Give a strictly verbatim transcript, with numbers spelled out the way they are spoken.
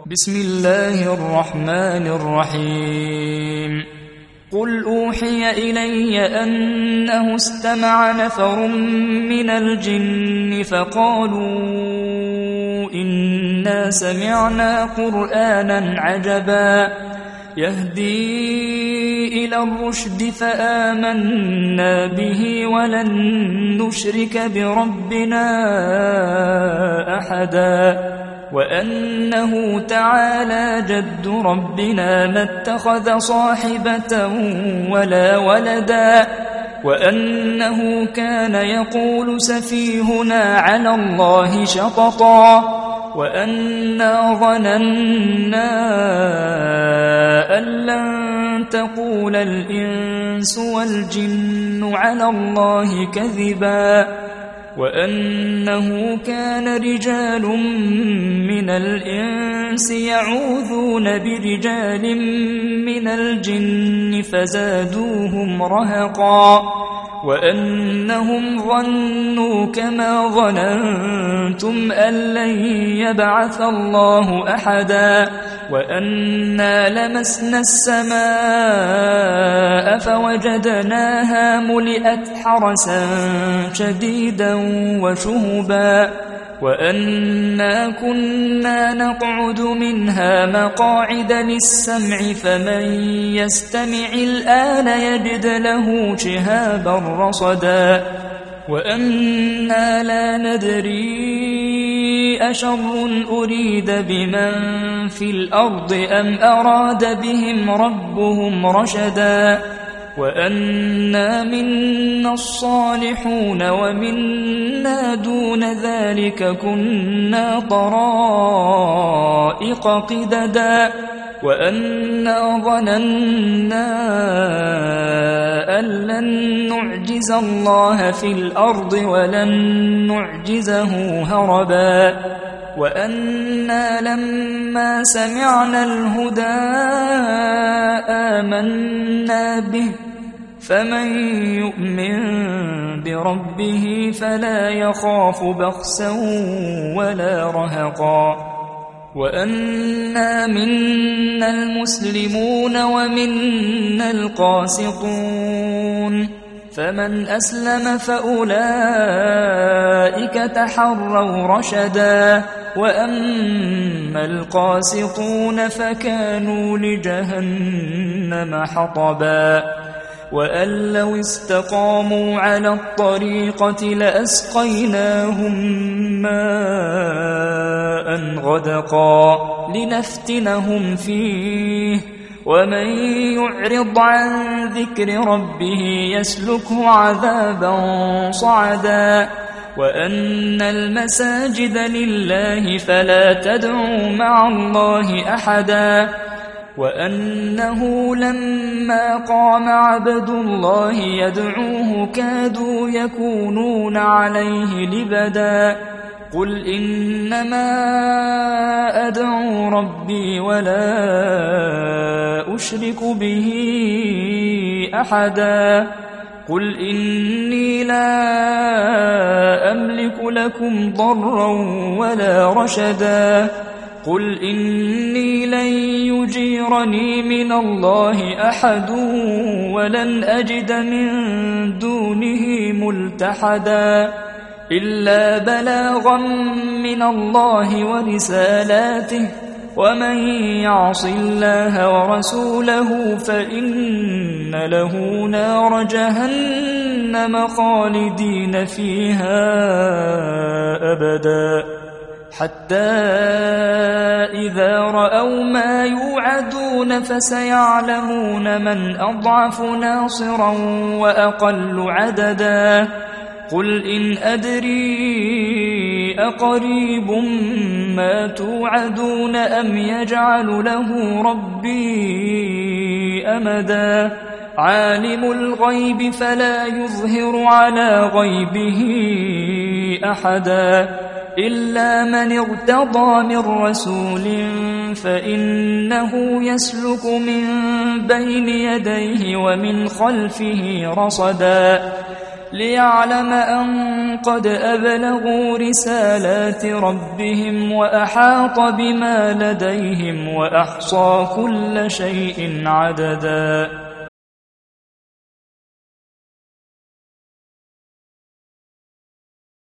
بسم الله الرحمن الرحيم قل أوحي إلي أنه استمع نفر من الجن فقالوا إنا سمعنا قرآنا عجبا يهدي إلى الرشد فآمنا به ولن نشرك بربنا أحدا وأنه تعالى جد ربنا ما اتخذ صاحبة ولا ولدا وأنه كان يقول سفيهنا على الله شططا وأنا ظننا أن لن تقول الإنس والجن على الله كذبا وأنه كان رجال من الإنس يعوذون برجال من الجن فزادوهم رهقا وأنهم ظنوا كما ظننتم أن لن يبعث الله أحدا وأنا لمسنا السماء فوجدناها ملئت حرسا شديدا وشهبا وأنا كنا نقعد منها مقاعد للسمع فمن يستمع الآن يجد له شهابا رصدا وأنا لا ندري أشر أريد بمن في الأرض أم أراد بهم ربهم رشدا وأنا منا الصالحون ومنا دون ذلك كنا طرائق قددا وأنا ظننا أن لن نعجز الله في الأرض ولن نعجزه هربا وأنا لما سمعنا الهدى آمنا به فمن يؤمن بربه فلا يخاف بخسا ولا رهقا وأنا منا المسلمون ومنا القاسطون فمن أسلم فأولئك تحروا رشدا وأما القاسطون فكانوا لجهنم حطبا وأن لو استقاموا على الطريقة لأسقيناهم ماء غدقا لنفتنهم فيه ومن يعرض عن ذكر ربه يسلكه عذابا صعدا وأن المساجد لله فلا تدعوا مع الله أحدا وأنه لما قام عبد الله يدعوه كادوا يكونون عليه لبدا قل إنما أدعو ربي ولا أشرك به أحدا قل إني لا أملك لكم ضرا ولا رشدا قل إني لن يجيرني من الله أحد ولن أجد من دونه ملتحدا إلا بلاغا من الله ورسالاته ومن يعص الله ورسوله فإن له نار جهنم خالدين فيها أبدا حتى إذا رأوا ما يوعدون فسيعلمون من أضعف ناصرا وأقل عددا قل إن أدري أقريب ما توعدون أم يجعل له ربي أمدا عالم الغيب فلا يظهر على غيبه أحدا إلا من ارتضى من رسول فإنه يسلك من بين يديه ومن خلفه رصدا ليعلم أن قد أبلغوا رسالات ربهم وأحاط بما لديهم وأحصى كل شيء عددا